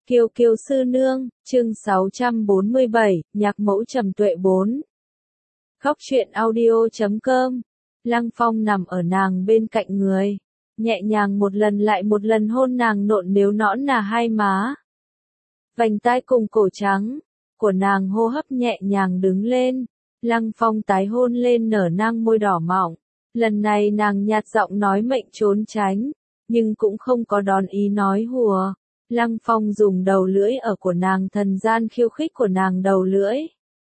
Kiều Kiều sư nương, chương 647, nhạc mẫu Trầm Tuệ 4. Khóc chuyện audio.com. Lăng Phong nằm ở nàng bên cạnh người, nhẹ nhàng một lần lại một lần hôn nàng nộn nếu nõn nà hai má. Vành tai cùng cổ trắng của nàng hô hấp nhẹ nhàng đứng lên. Lăng Phong tái hôn lên nở nang môi đỏ mọng. Lần này nàng nhạt giọng nói mệnh trốn tránh, nhưng cũng không có đón ý nói hùa. Lăng Phong dùng đầu lưỡi ở của nàng thần gian khiêu khích của nàng đầu lưỡi.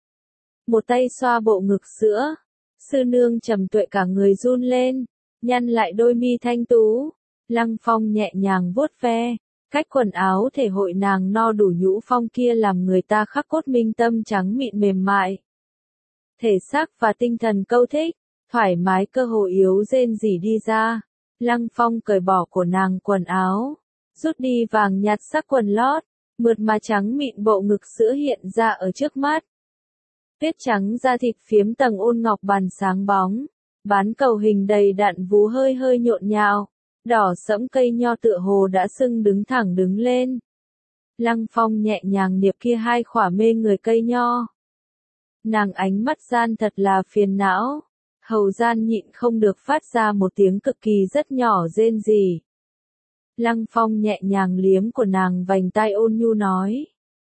Một tay xoa bộ ngực sữa. Sư nương Trầm Tuệ cả người run lên, nhăn lại đôi mi thanh tú. Lăng Phong nhẹ nhàng vuốt ve, cách quần áo thể hội nàng no đủ nhũ phong kia làm người ta khắc cốt minh tâm trắng mịn mềm mại. Thể xác và tinh thần câu thích, thoải mái cơ hồ yếu rên rỉ đi ra. Lăng Phong cởi bỏ của nàng quần áo, rút đi vàng nhạt sắc quần lót, mượt mà trắng mịn bộ ngực sữa hiện ra ở trước mắt. Tuyết trắng da thịt phiếm tầng ôn ngọc bàn sáng bóng, bán cầu hình đầy đặn vú hơi hơi nhộn nhạo, đỏ sẫm cây nho tựa hồ đã sưng đứng thẳng đứng lên. Lăng Phong nhẹ nhàng niệp kia hai khỏa mê người cây nho. Nàng ánh mắt gian thật là phiền não, hầu gian nhịn không được phát ra một tiếng cực kỳ rất nhỏ rên rỉ. Lăng Phong nhẹ nhàng liếm của nàng vành tai ôn nhu nói.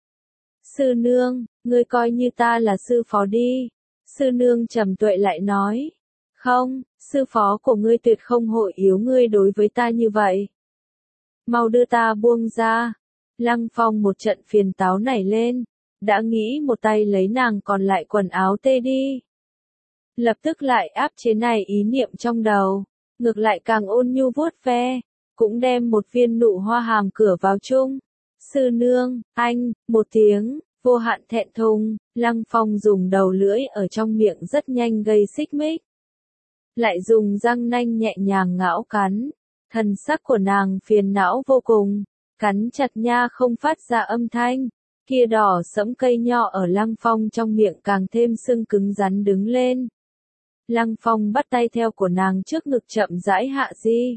Sư nương, ngươi coi như ta là sư phó đi. Sư nương Trầm Tuệ lại nói. Không, sư phó của ngươi tuyệt không hội yếu ngươi đối với ta như vậy. Mau đưa ta buông ra. Lăng Phong một trận phiền táo nảy lên, đã nghĩ một tay lấy nàng còn lại quần áo tê đi. Lập tức lại áp chế này ý niệm trong đầu, ngược lại càng ôn nhu vuốt ve, cũng đem một viên nụ hoa hàm cửa vào chung. Sư nương, anh, một tiếng, vô hạn thẹn thùng, Lăng Phong dùng đầu lưỡi ở trong miệng rất nhanh gây xích mích. Lại dùng răng nanh nhẹ nhàng ngão cắn, thần sắc của nàng phiền não vô cùng, cắn chặt nha không phát ra âm thanh, kia đỏ sẫm cây nho ở Lăng Phong trong miệng càng thêm sưng cứng rắn đứng lên. Lăng Phong bắt tay theo của nàng trước ngực chậm rãi hạ di.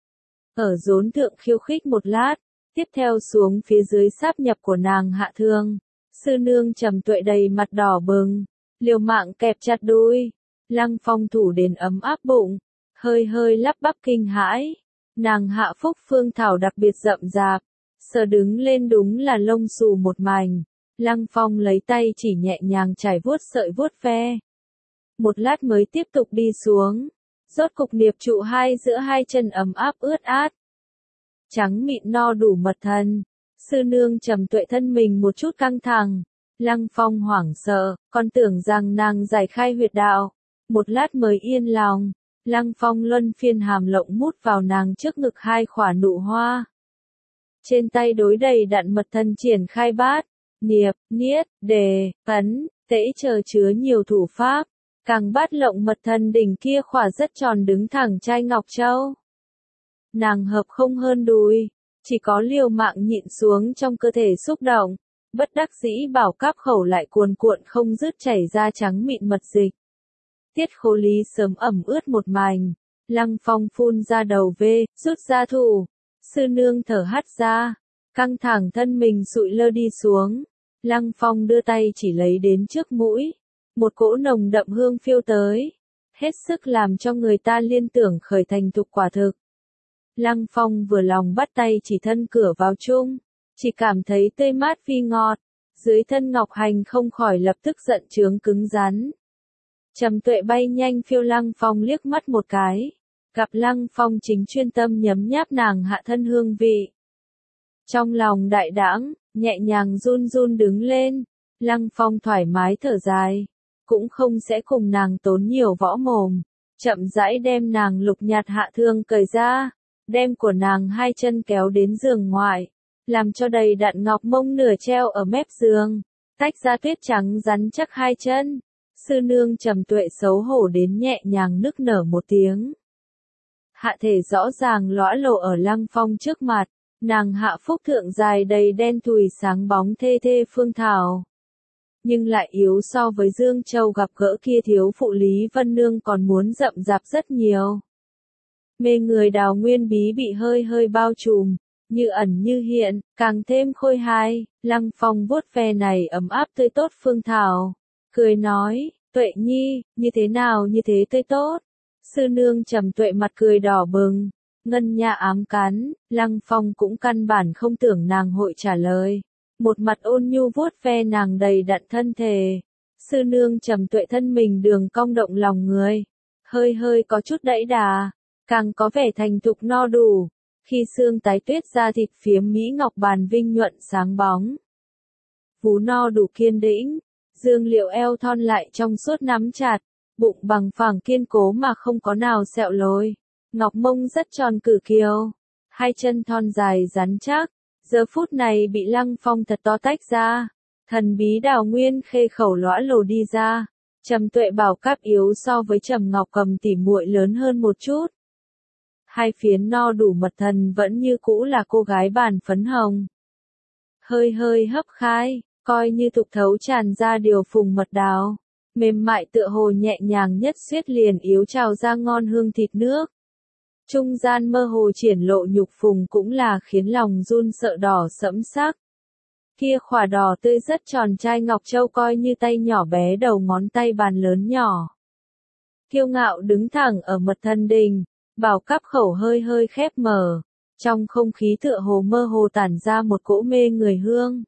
Ở rốn thượng khiêu khích một lát, tiếp theo xuống phía dưới sáp nhập của nàng hạ thương. Sư nương Trầm Tuệ đầy mặt đỏ bừng, liều mạng kẹp chặt đuôi. Lăng Phong thủ đến ấm áp bụng, hơi hơi lắp bắp kinh hãi. Nàng hạ phúc phương thảo đặc biệt rậm rạp, sờ đứng lên đúng là lông xù một mảnh. Lăng Phong lấy tay chỉ nhẹ nhàng trải vuốt sợi vuốt ve. Một lát mới tiếp tục đi xuống, rốt cục niệp trụ hai giữa hai chân ấm áp ướt át. Trắng mịn no đủ mật thân, sư nương Trầm Tuệ thân mình một chút căng thẳng. Lăng Phong hoảng sợ, còn tưởng rằng nàng giải khai huyệt đạo. Một lát mới yên lòng, Lăng Phong luân phiên hàm lộng mút vào nàng trước ngực hai khỏa nụ hoa. Trên tay đối đầy đặn mật thân triển khai bát, niệp, niết, đề, ấn, tễ chờ chứa nhiều thủ pháp. Càng bát lộng mật thân đỉnh kia khỏa rất tròn đứng thẳng trai ngọc châu. Nàng hợp không hơn đùi, chỉ có liều mạng nhịn xuống trong cơ thể xúc động, bất đắc dĩ bảo cáp khẩu lại cuồn cuộn không dứt chảy ra trắng mịn mật dịch. Tiết khố lý sớm ẩm ướt một mảnh, Lăng Phong phun ra đầu vê, rút ra thủ, sư nương thở hắt ra, căng thẳng thân mình sụi lơ đi xuống. Lăng Phong đưa tay chỉ lấy đến trước mũi, một cỗ nồng đậm hương phiêu tới, hết sức làm cho người ta liên tưởng khởi thành thục quả thực. Lăng Phong vừa lòng bắt tay chỉ thân cửa vào chung, chỉ cảm thấy tươi mát phi ngọt, dưới thân ngọc hành không khỏi lập tức giận chướng cứng rắn. Trầm Tuệ bay nhanh phiêu Lăng Phong liếc mắt một cái, gặp Lăng Phong chính chuyên tâm nhấm nháp nàng hạ thân hương vị. Trong lòng đại đãng, nhẹ nhàng run run đứng lên, Lăng Phong thoải mái thở dài, cũng không sẽ cùng nàng tốn nhiều võ mồm, chậm rãi đem nàng lục nhạt hạ thương cởi ra, đem của nàng hai chân kéo đến giường ngoại, làm cho đầy đặn ngọc mông nửa treo ở mép giường, tách ra tuyết trắng rắn chắc hai chân. Sư nương Trầm Tuệ xấu hổ đến nhẹ nhàng nức nở một tiếng. Hạ thể rõ ràng lõa lộ ở Lăng Phong trước mặt, nàng hạ phúc thượng dài đầy đen thùi sáng bóng thê thê phương thảo. Nhưng lại yếu so với Dương Châu gặp gỡ kia thiếu phụ Lý Vân Nương còn muốn rậm rạp rất nhiều. Mê người đào nguyên bí bị hơi hơi bao trùm, như ẩn như hiện, càng thêm khôi hài. Lăng Phong vuốt ve này ấm áp tươi tốt phương thảo, cười nói, Tuệ Nhi, như thế nào như thế tươi tốt. Sư nương Trầm Tuệ mặt cười đỏ bừng, ngân nha ám cắn, Lăng Phong cũng căn bản không tưởng nàng hội trả lời. Một mặt ôn nhu vuốt ve nàng đầy đặn thân thể. Sư nương Trầm Tuệ thân mình đường cong động lòng người, hơi hơi có chút đẫy đà, càng có vẻ thành thục no đủ. Khi xương tái tuyết da thịt phiếm mỹ ngọc bàn vinh nhuận sáng bóng. Vú no đủ kiên đĩnh, dương liệu eo thon lại trong suốt nắm chặt, bụng bằng phẳng kiên cố mà không có nào sẹo lồi. Ngọc mông rất tròn cử kiều, hai chân thon dài rắn chắc, giờ phút này bị Lăng Phong thật to tách ra. Thần bí Đào Nguyên Khê khẩu lõa lồ đi ra. Trầm Tuệ bảo cáp yếu so với Trầm Ngọc Cầm tỉ muội lớn hơn một chút. Hai phiến no đủ mật thần vẫn như cũ là cô gái bàn phấn hồng. Hơi hơi hấp khai, coi như thục thấu tràn ra điều phùng mật đào. Mềm mại tựa hồ nhẹ nhàng nhất xuyết liền yếu trào ra ngon hương thịt nước. Trung gian mơ hồ triển lộ nhục phùng cũng là khiến lòng run sợ đỏ sẫm sắc. Kia khỏa đỏ tươi rất tròn trai ngọc châu coi như tay nhỏ bé đầu ngón tay bàn lớn nhỏ. Kiêu ngạo đứng thẳng ở mật thần đình, bảo cáp khẩu hơi hơi khép mở. Trong không khí tựa hồ mơ hồ tản ra một cỗ mê người hương.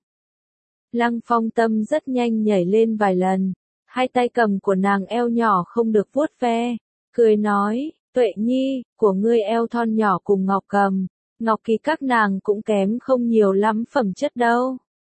Lăng Phong tâm rất nhanh nhảy lên vài lần, hai tay cầm của nàng eo nhỏ không được vuốt ve, cười nói, Tuệ Nhi, của ngươi eo thon nhỏ cùng Ngọc Cầm, Ngọc Kỳ các nàng cũng kém không nhiều lắm phẩm chất đâu.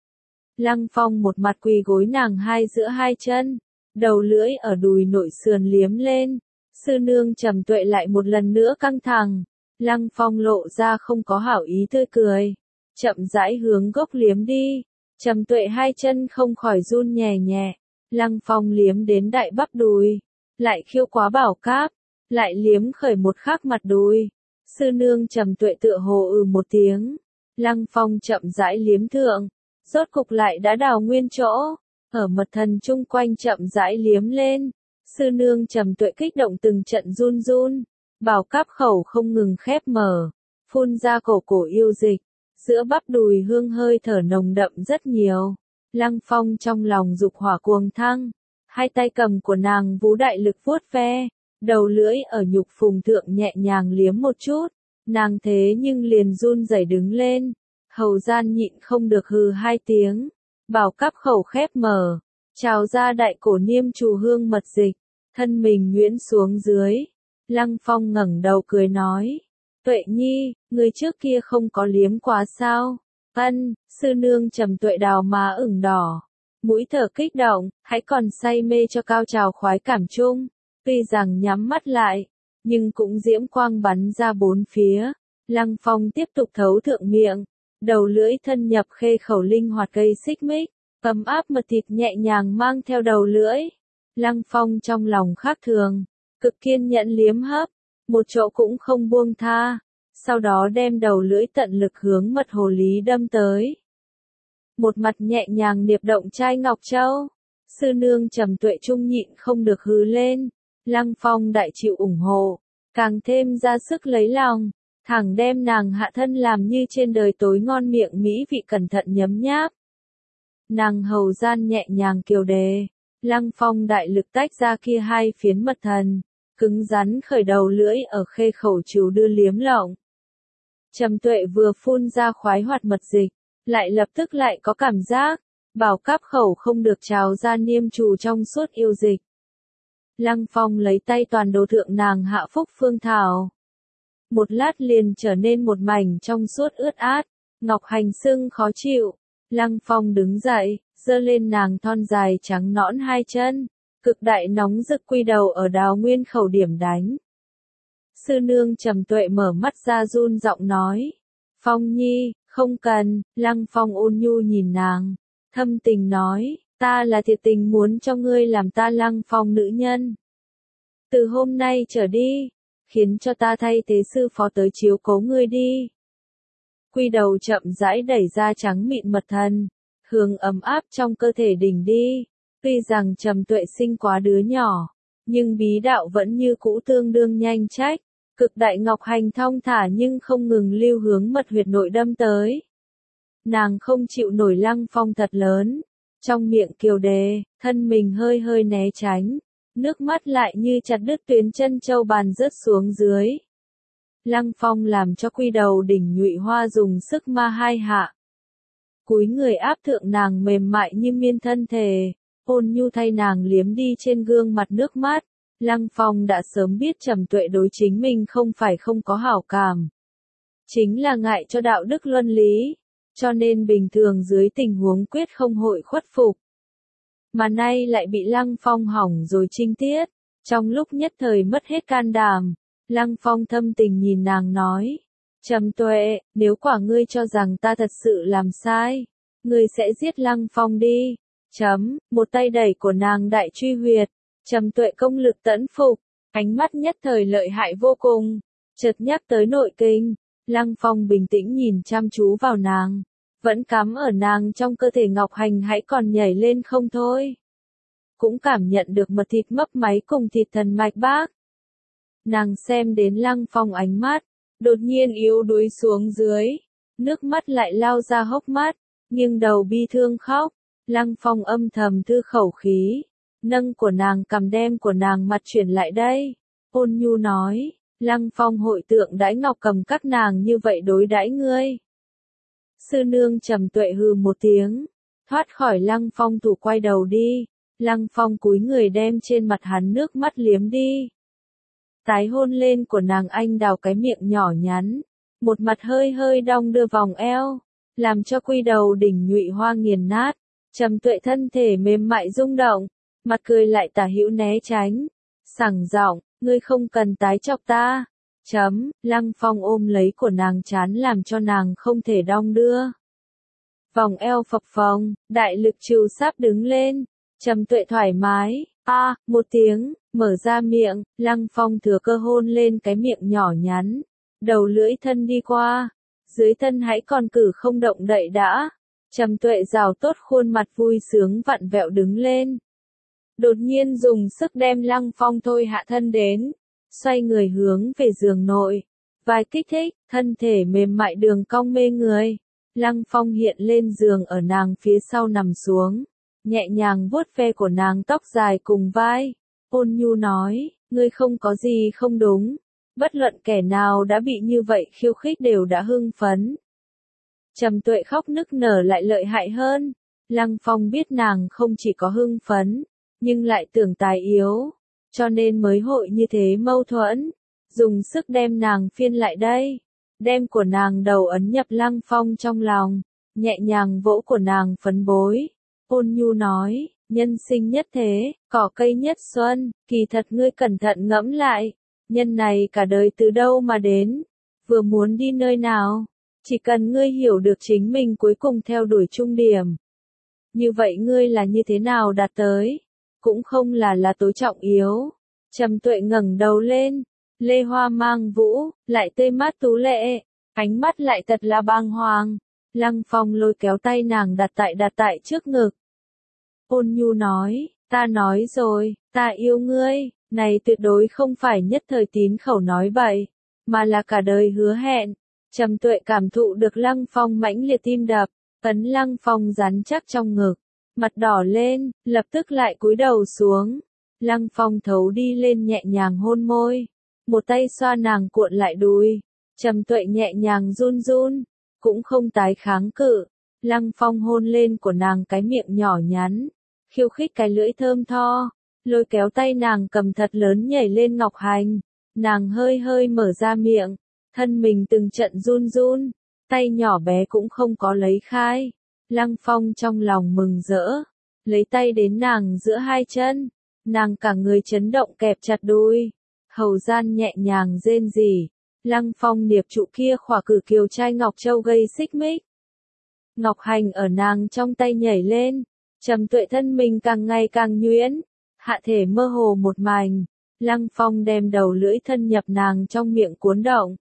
Lăng Phong một mặt quỳ gối nàng hai giữa hai chân, đầu lưỡi ở đùi nội sườn liếm lên. Sư nương Trầm Tuệ lại một lần nữa căng thẳng. Lăng Phong lộ ra không có hảo ý tươi cười, chậm rãi hướng gốc liếm đi. Trầm Tuệ hai chân không khỏi run nhẹ nhẹ. Lăng Phong liếm đến đại bắp đùi, lại khiêu quá bảo cáp, lại liếm khởi một khắc mặt đùi. Sư nương Trầm Tuệ tựa hồ một tiếng. Lăng Phong chậm rãi liếm thượng, rốt cục lại đã đào nguyên chỗ, ở mật thần chung quanh chậm rãi liếm lên. Sư nương Trầm Tuệ kích động từng trận run run, bảo cáp khẩu không ngừng khép mở, phun ra cổ cổ yêu dịch, giữa bắp đùi hương hơi thở nồng đậm rất nhiều. Lăng Phong trong lòng dục hỏa cuồng thăng, hai tay cầm của nàng vú đại lực vuốt ve, đầu lưỡi ở nhục phùng thượng nhẹ nhàng liếm một chút, nàng thế nhưng liền run rẩy đứng lên, hầu gian nhịn không được hừ hai tiếng, bảo cáp khẩu khép mở, trào ra đại cổ niêm trù hương mật dịch, thân mình nhuyễn xuống dưới. Lăng Phong ngẩng đầu cười nói, Tuệ Nhi, người trước kia không có liếm quá sao? Ân, sư nương Trầm Tuệ đào má ửng đỏ, mũi thở kích động, hãy còn say mê cho cao trào khoái cảm chung. Tuy rằng nhắm mắt lại, nhưng cũng diễm quang bắn ra bốn phía. Lăng Phong tiếp tục thấu thượng miệng, đầu lưỡi thân nhập khê khẩu linh hoạt cây xích mích, ấm áp mật thịt nhẹ nhàng mang theo đầu lưỡi. Lăng Phong trong lòng khác thường, cực kiên nhẫn liếm hấp, một chỗ cũng không buông tha, sau đó đem đầu lưỡi tận lực hướng mật hồ lý đâm tới. Một mặt nhẹ nhàng niệp động chai ngọc châu, sư nương Trầm Tuệ trung nhịn không được hứ lên. Lăng Phong đại chịu ủng hộ, càng thêm ra sức lấy lòng, thẳng đem nàng hạ thân làm như trên đời tối ngon miệng mỹ vị cẩn thận nhấm nháp. Nàng hầu gian nhẹ nhàng kiều đề, Lăng Phong đại lực tách ra kia hai phiến mật thần, cứng rắn khởi đầu lưỡi ở khê khẩu trù đưa liếm lộng. Trầm Tuệ vừa phun ra khoái hoạt mật dịch, lại lập tức lại có cảm giác, bảo cáp khẩu không được trào ra niêm trù trong suốt yêu dịch. Lăng Phong lấy tay toàn đồ thượng nàng hạ phúc phương thảo. Một lát liền trở nên một mảnh trong suốt ướt át, ngọc hành sưng khó chịu. Lăng Phong đứng dậy, giơ lên nàng thon dài trắng nõn hai chân, cực đại nóng rực quy đầu ở đào nguyên khẩu điểm đánh. Sư nương Trầm Tuệ mở mắt ra run giọng nói, Phong Nhi, không cần. Lăng Phong ôn nhu nhìn nàng, thâm tình nói, ta là thiệt tình muốn cho ngươi làm ta Lăng Phong nữ nhân. Từ hôm nay trở đi, khiến cho ta thay thế sư phó tới chiếu cố ngươi đi. Quy đầu chậm rãi đẩy ra trắng mịn mật thần, hương ấm áp trong cơ thể đỉnh đi. Tuy rằng Trầm Tuệ sinh quá đứa nhỏ, nhưng bí đạo vẫn như cũ tương đương nhanh trách, Cực đại ngọc hành thong thả nhưng không ngừng lưu hướng mật huyệt nội đâm tới. Nàng không chịu nổi Lăng Phong thật lớn, trong miệng kiều đề, thân mình hơi hơi né tránh, nước mắt lại như chặt đứt tuyến chân châu bàn rớt xuống dưới. Lăng Phong làm cho quy đầu đỉnh Nhụy Hoa dùng sức ma hai hạ. Cúi người áp thượng nàng mềm mại như miên thân thể, ôn nhu thay nàng liếm đi trên gương mặt nước mắt. Lăng Phong đã sớm biết Trầm Tuệ đối chính mình không phải không có hảo cảm. Chính là ngại cho đạo đức luân lý, cho nên bình thường dưới tình huống quyết không hội khuất phục. Mà nay lại bị Lăng Phong hỏng rồi trinh tiết, trong lúc nhất thời mất hết can đảm. Lăng Phong thâm tình nhìn nàng nói, Trầm Tuệ, nếu quả ngươi cho rằng ta thật sự làm sai, ngươi sẽ giết Lăng Phong đi. Một tay đẩy của nàng đại truy huyệt, Trầm Tuệ công lực tẫn phục, ánh mắt nhất thời lợi hại vô cùng, chợt nhắc tới nội kinh, Lăng Phong bình tĩnh nhìn chăm chú vào nàng, vẫn cắm ở nàng trong cơ thể ngọc hành hãy còn nhảy lên không thôi. Cũng cảm nhận được mật thịt mấp máy cùng thịt thần mạch bác. Nàng xem đến Lăng Phong ánh mắt, đột nhiên yếu đuối xuống dưới, nước mắt lại lao ra hốc mắt, nghiêng đầu bi thương khóc. Lăng Phong âm thầm thư khẩu khí, nâng của nàng cầm đem của nàng mặt chuyển lại đây, ôn nhu nói, Lăng Phong hội tượng đãi Ngọc Cầm các nàng như vậy đối đãi ngươi. Sư nương Trầm Tuệ hừ một tiếng, thoát khỏi Lăng Phong thủ quay đầu đi, Lăng Phong cúi người đem trên mặt hắn nước mắt liếm đi. Tái hôn lên của nàng anh đào cái miệng nhỏ nhắn, một mặt hơi hơi đong đưa vòng eo, làm cho quy đầu đỉnh Nhụy Hoa nghiền nát. Trầm Tuệ thân thể mềm mại rung động, mặt cười lại tả hữu né tránh, sảng giọng, ngươi không cần tái chọc ta. Lăng Phong ôm lấy của nàng chán làm cho nàng không thể đong đưa. Vòng eo phập phồng, đại lực trừ sắp đứng lên, Trầm Tuệ thoải mái, một tiếng, mở ra miệng, Lăng Phong thừa cơ hôn lên cái miệng nhỏ nhắn, đầu lưỡi thân đi qua, dưới thân hãy còn cử không động đậy đã. Trầm Tuệ rào tốt khuôn mặt vui sướng vặn vẹo đứng lên. Đột nhiên dùng sức đem Lăng Phong thôi hạ thân đến, xoay người hướng về giường nội. Vài kích thích, thân thể mềm mại đường cong mê người. Lăng Phong hiện lên giường ở nàng phía sau nằm xuống, nhẹ nhàng vuốt ve của nàng tóc dài cùng vai. Ôn nhu nói, ngươi không có gì không đúng. Bất luận kẻ nào đã bị như vậy khiêu khích đều đã hưng phấn. Trầm Tuệ khóc nức nở lại lợi hại hơn. Lăng Phong biết nàng không chỉ có hưng phấn, nhưng lại tưởng tài yếu, cho nên mới hội như thế mâu thuẫn, dùng sức đem nàng phiên lại đây, đem của nàng đầu ấn nhập Lăng Phong trong lòng, nhẹ nhàng vỗ của nàng phấn bối, ôn nhu nói, nhân sinh nhất thế, cỏ cây nhất xuân, kỳ thật ngươi cẩn thận ngẫm lại, nhân này cả đời từ đâu mà đến, vừa muốn đi nơi nào. Chỉ cần ngươi hiểu được chính mình cuối cùng theo đuổi trung điểm. Như vậy ngươi là như thế nào đạt tới? Cũng không là tối trọng yếu. Trầm Tuệ ngẩng đầu lên, lê hoa mang vũ, lại tươi mát tú lệ, ánh mắt lại thật là bàng hoàng. Lăng Phong lôi kéo tay nàng đặt tại trước ngực. Ôn nhu nói, ta nói rồi, ta yêu ngươi, này tuyệt đối không phải nhất thời tín khẩu nói bậy, mà là cả đời hứa hẹn. Trầm Tuệ cảm thụ được Lăng Phong mãnh liệt tim đập, ấn Lăng Phong rắn chắc trong ngực, mặt đỏ lên, lập tức lại cúi đầu xuống. Lăng Phong thấu đi lên nhẹ nhàng hôn môi, một tay xoa nàng cuộn lại đùi, Trầm Tuệ nhẹ nhàng run run, cũng không tái kháng cự. Lăng Phong hôn lên của nàng cái miệng nhỏ nhắn, khiêu khích cái lưỡi thơm tho, lôi kéo tay nàng cầm thật lớn nhảy lên ngọc hành, nàng hơi hơi mở ra miệng. Thân mình từng trận run run, tay nhỏ bé cũng không có lấy khai. Lăng Phong trong lòng mừng rỡ, lấy tay đến nàng giữa hai chân, nàng cả người chấn động kẹp chặt đùi, hầu gian nhẹ nhàng rên rỉ. Lăng Phong niệp trụ kia khỏa cử kiều trai Ngọc Châu gây xích mích. Ngọc hành ở nàng trong tay nhảy lên, Trầm Tuệ thân mình càng ngày càng nhuyễn, hạ thể mơ hồ một mảnh. Lăng Phong đem đầu lưỡi thân nhập nàng trong miệng cuốn động.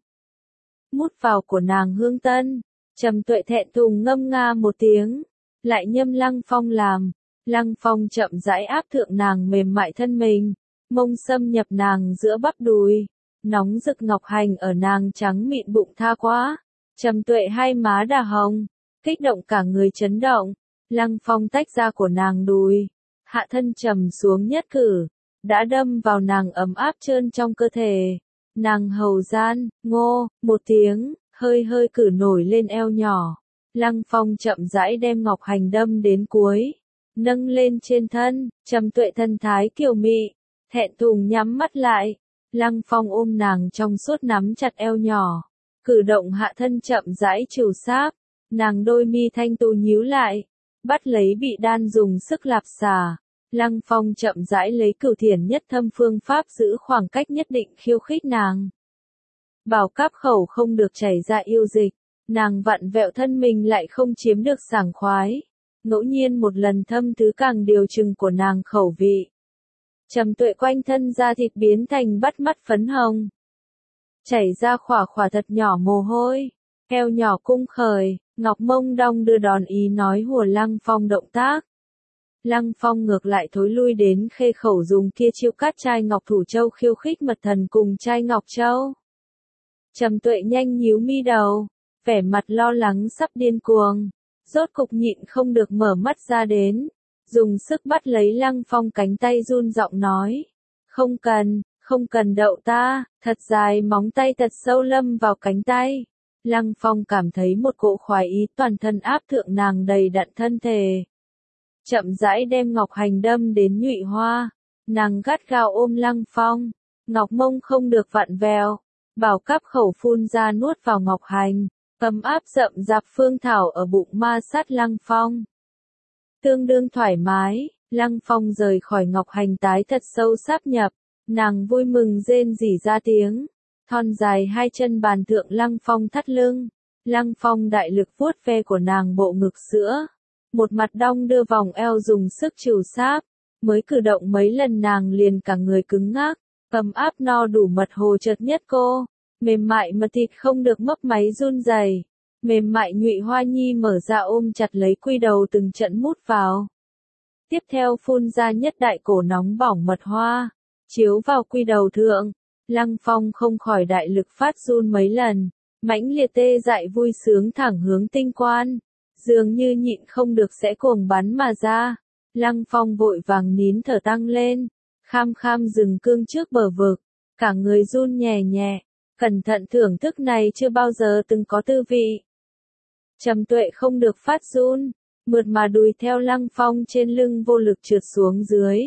Mút vào của nàng hương tân, Trầm Tuệ thẹn thùng ngâm nga một tiếng, lại nhâm Lăng Phong làm. Lăng Phong chậm rãi áp thượng nàng mềm mại thân mình, mông xâm nhập nàng giữa bắp đùi, nóng rực ngọc hành ở nàng trắng mịn bụng tha quá. Trầm Tuệ hai má đà hồng, kích động cả người chấn động. Lăng Phong tách ra của nàng đùi, hạ thân trầm xuống nhất cử, đã đâm vào nàng ấm áp trơn trong cơ thể. Nàng hầu gian, ngô, một tiếng, hơi hơi cử nổi lên eo nhỏ. Lăng Phong chậm rãi đem ngọc hành đâm đến cuối, nâng lên trên thân. Trầm Tuệ thân thái kiều mị, thẹn thùng nhắm mắt lại. Lăng Phong ôm nàng trong suốt nắm chặt eo nhỏ, cử động hạ thân chậm rãi trìu sáp. Nàng đôi mi thanh tú nhíu lại, bắt lấy bị đan dùng sức lạp xà. Lăng Phong chậm rãi lấy cửu thiền nhất thâm phương pháp giữ khoảng cách nhất định khiêu khích nàng. Bảo cáp khẩu không được chảy ra yêu dịch, nàng vặn vẹo thân mình lại không chiếm được sảng khoái. Ngẫu nhiên một lần thâm thứ càng điều chừng của nàng khẩu vị. Trầm Tuệ quanh thân da thịt biến thành bắt mắt phấn hồng, chảy ra khỏa khỏa thật nhỏ mồ hôi, eo nhỏ cung khởi, ngọc mông đong đưa đòn ý nói hùa Lăng Phong động tác. Lăng Phong ngược lại thối lui đến khê khẩu dùng kia chiêu cát trai ngọc thủ châu khiêu khích mật thần cùng trai ngọc châu. Trầm Tuệ nhanh nhíu mi đầu, vẻ mặt lo lắng sắp điên cuồng, rốt cục nhịn không được mở mắt ra đến, dùng sức bắt lấy Lăng Phong cánh tay run giọng nói, không cần đậu ta. Thật dài móng tay thật sâu lâm vào cánh tay. Lăng Phong cảm thấy một cỗ khoái ý toàn thân áp thượng nàng đầy đặn thân thể. Chậm rãi đem ngọc hành đâm đến nhụy hoa, nàng gắt gao ôm Lăng Phong, ngọc mông không được vặn vẹo, bảo cáp khẩu phun ra nuốt vào ngọc hành, ấm áp rậm rạp phương thảo ở bụng ma sát Lăng Phong. Tương đương thoải mái, Lăng Phong rời khỏi ngọc hành tái thật sâu sáp nhập, nàng vui mừng rên rỉ ra tiếng, thon dài hai chân bàn thượng Lăng Phong thắt lưng, Lăng Phong đại lực vuốt ve của nàng bộ ngực sữa, một mặt đong đưa vòng eo dùng sức trìu sáp, mới cử động mấy lần nàng liền cả người cứng ngắc, ấm áp no đủ mật hồ chợt nhất cô, mềm mại mật thịt không được mấp máy run rẩy, mềm mại nhụy hoa nhi mở ra ôm chặt lấy quy đầu từng trận mút vào. Tiếp theo phun ra nhất đại cổ nóng bỏng mật hoa, chiếu vào quy đầu thượng, Lăng Phong không khỏi đại lực phát run mấy lần, mãnh liệt tê dại vui sướng thẳng hướng tinh quan, dường như nhịn không được sẽ cuồng bắn mà ra. Lăng Phong vội vàng nín thở tăng lên, kham kham dừng cương trước bờ vực, cả người run nhẹ nhẹ, cẩn thận thưởng thức này chưa bao giờ từng có tư vị. Trầm Tuệ không được phát run, mượt mà đùi theo Lăng Phong trên lưng vô lực trượt xuống dưới.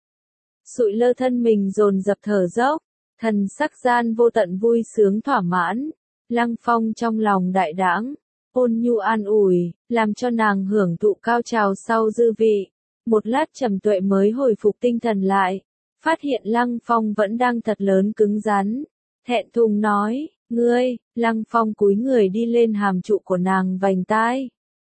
Sụi lơ thân mình dồn dập thở dốc, thần sắc gian vô tận vui sướng thỏa mãn. Lăng Phong trong lòng đại đãng, ôn nhu an ủi, làm cho nàng hưởng thụ cao trào sau dư vị. Một lát Trầm Tuệ mới hồi phục tinh thần lại, phát hiện Lăng Phong vẫn đang thật lớn cứng rắn. Thẹn thùng nói, ngươi. Lăng Phong cúi người đi lên hàm trụ của nàng vành tai.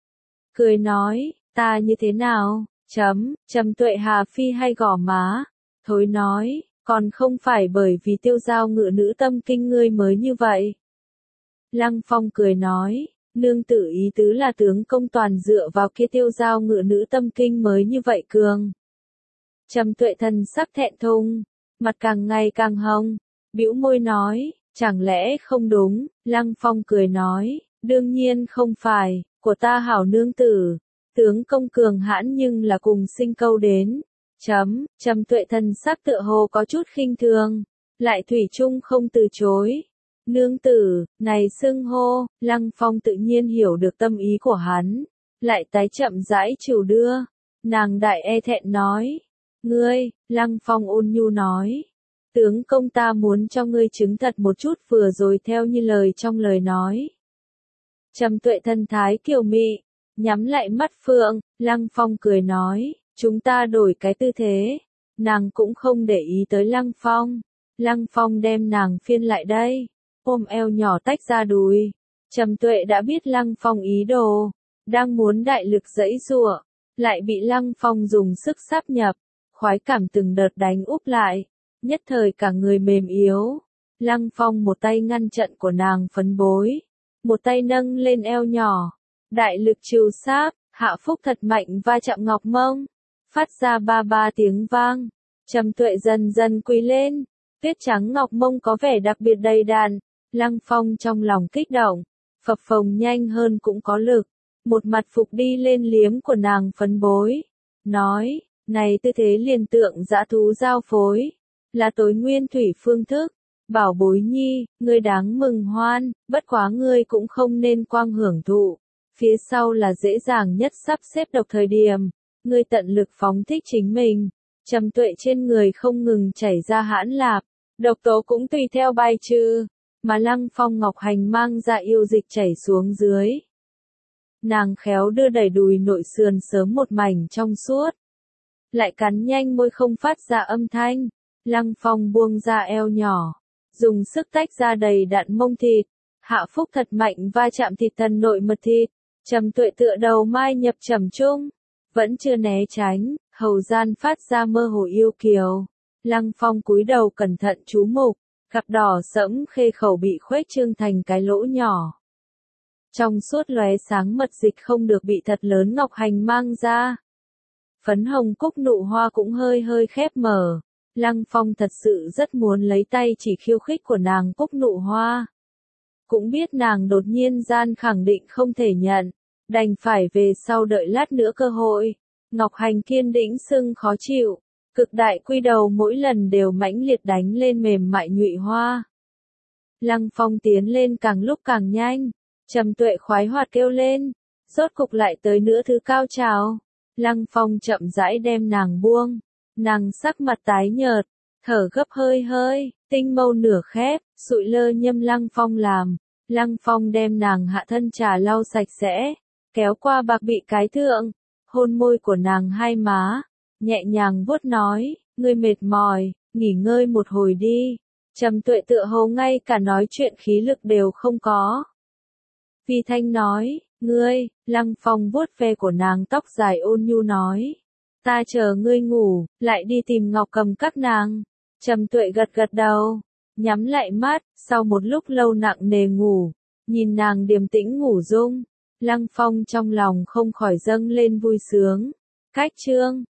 Cười nói, ta như thế nào? Trầm Tuệ hà phi hay gò má. Thối nói, còn không phải bởi vì tiêu giao ngự nữ tâm kinh ngươi mới như vậy. Lăng Phong cười nói, nương tử ý tứ là tướng công toàn dựa vào kia tiêu giao ngự nữ tâm kinh mới như vậy cường. Trầm Tuệ thần sắc thẹn thùng, mặt càng ngày càng hồng, bĩu môi nói, chẳng lẽ không đúng. Lăng Phong cười nói, đương nhiên không phải, của ta hảo nương tử, tướng công cường hãn nhưng là cùng sinh câu đến. Trầm Tuệ thần sắc tựa hồ có chút khinh thường, lại thủy chung không từ chối. Nương tử, này xưng hô. Lăng Phong tự nhiên hiểu được tâm ý của hắn, lại tái chậm rãi chịu đưa. Nàng đại e thẹn nói, ngươi. Lăng Phong ôn nhu nói, tướng công ta muốn cho ngươi chứng thật một chút vừa rồi theo như lời trong lời nói. Trầm Tuệ thân thái kiều mị, nhắm lại mắt phượng. Lăng Phong cười nói, chúng ta đổi cái tư thế. Nàng cũng không để ý tới Lăng Phong. Lăng Phong đem nàng phiên lại đây, ôm eo nhỏ tách ra đùi. Trầm Tuệ đã biết Lăng Phong ý đồ, đang muốn đại lực giãy giụa, lại bị Lăng Phong dùng sức sáp nhập, khoái cảm từng đợt đánh úp lại, nhất thời cả người mềm yếu. Lăng Phong một tay ngăn trận của nàng phấn bối, một tay nâng lên eo nhỏ, đại lực trìu sáp, hạ phúc thật mạnh va chạm ngọc mông, phát ra ba ba tiếng vang. Trầm Tuệ dần dần quỳ lên, tuyết trắng ngọc mông có vẻ đặc biệt đầy đặn. Lăng Phong trong lòng kích động, phập phồng nhanh hơn cũng có lực, một mặt phục đi lên liếm của nàng phấn bối, nói, này tư thế liền tượng dã thú giao phối, là tối nguyên thủy phương thức, bảo bối nhi, ngươi đáng mừng hoan, bất quá ngươi cũng không nên quang hưởng thụ, phía sau là dễ dàng nhất sắp xếp độc thời điểm, ngươi tận lực phóng thích chính mình, trầm tuệ trên người không ngừng chảy ra hãn lạp, độc tố cũng tùy theo bài trừ, mà Lăng Phong Ngọc Hành mang ra yêu dịch chảy xuống dưới. Nàng khéo đưa đẩy đùi nội sườn sớm một mảnh trong suốt, lại cắn nhanh môi không phát ra âm thanh, Lăng Phong buông ra eo nhỏ, dùng sức tách ra đầy đặn mông thịt, hạ phúc thật mạnh va chạm thịt thần nội mật thịt, trầm tuệ tựa đầu mai nhập trầm trung, vẫn chưa né tránh, hầu gian phát ra mơ hồ yêu kiều, Lăng Phong cúi đầu cẩn thận chú mục, cặp đỏ sẫm khê khẩu bị khuếch trương thành cái lỗ nhỏ. Trong suốt lóe sáng mật dịch không được bị thật lớn Ngọc Hành mang ra. Phấn hồng cúc nụ hoa cũng hơi hơi khép mở. Lăng Phong thật sự rất muốn lấy tay chỉ khiêu khích của nàng cúc nụ hoa. Cũng biết nàng đột nhiên gian khẳng định không thể nhận, đành phải về sau đợi lát nữa cơ hội. Ngọc Hành kiên định sưng khó chịu, cực đại quy đầu mỗi lần đều mãnh liệt đánh lên mềm mại nhụy hoa. Lăng Phong tiến lên càng lúc càng nhanh, trầm tuệ khoái hoạt kêu lên, rốt cục lại tới nữa thứ cao trào. Lăng Phong chậm rãi đem nàng buông, nàng sắc mặt tái nhợt, thở gấp hơi hơi, tinh mâu nửa khép, sụi lơ nhâm Lăng Phong làm. Lăng Phong đem nàng hạ thân trà lau sạch sẽ, kéo qua bạc bị cái thượng, hôn môi của nàng hai má, nhẹ nhàng vuốt nói, ngươi mệt mỏi, nghỉ ngơi một hồi đi. Trầm tuệ tựa hồ ngay cả nói chuyện khí lực đều không có. Phi Thanh nói, ngươi, Lăng Phong vuốt ve của nàng tóc dài ôn nhu nói, ta chờ ngươi ngủ, lại đi tìm Ngọc Cầm các nàng. Trầm tuệ gật gật đầu, nhắm lại mắt, sau một lúc lâu nặng nề ngủ, nhìn nàng điềm tĩnh ngủ dung, Lăng Phong trong lòng không khỏi dâng lên vui sướng. Cách chương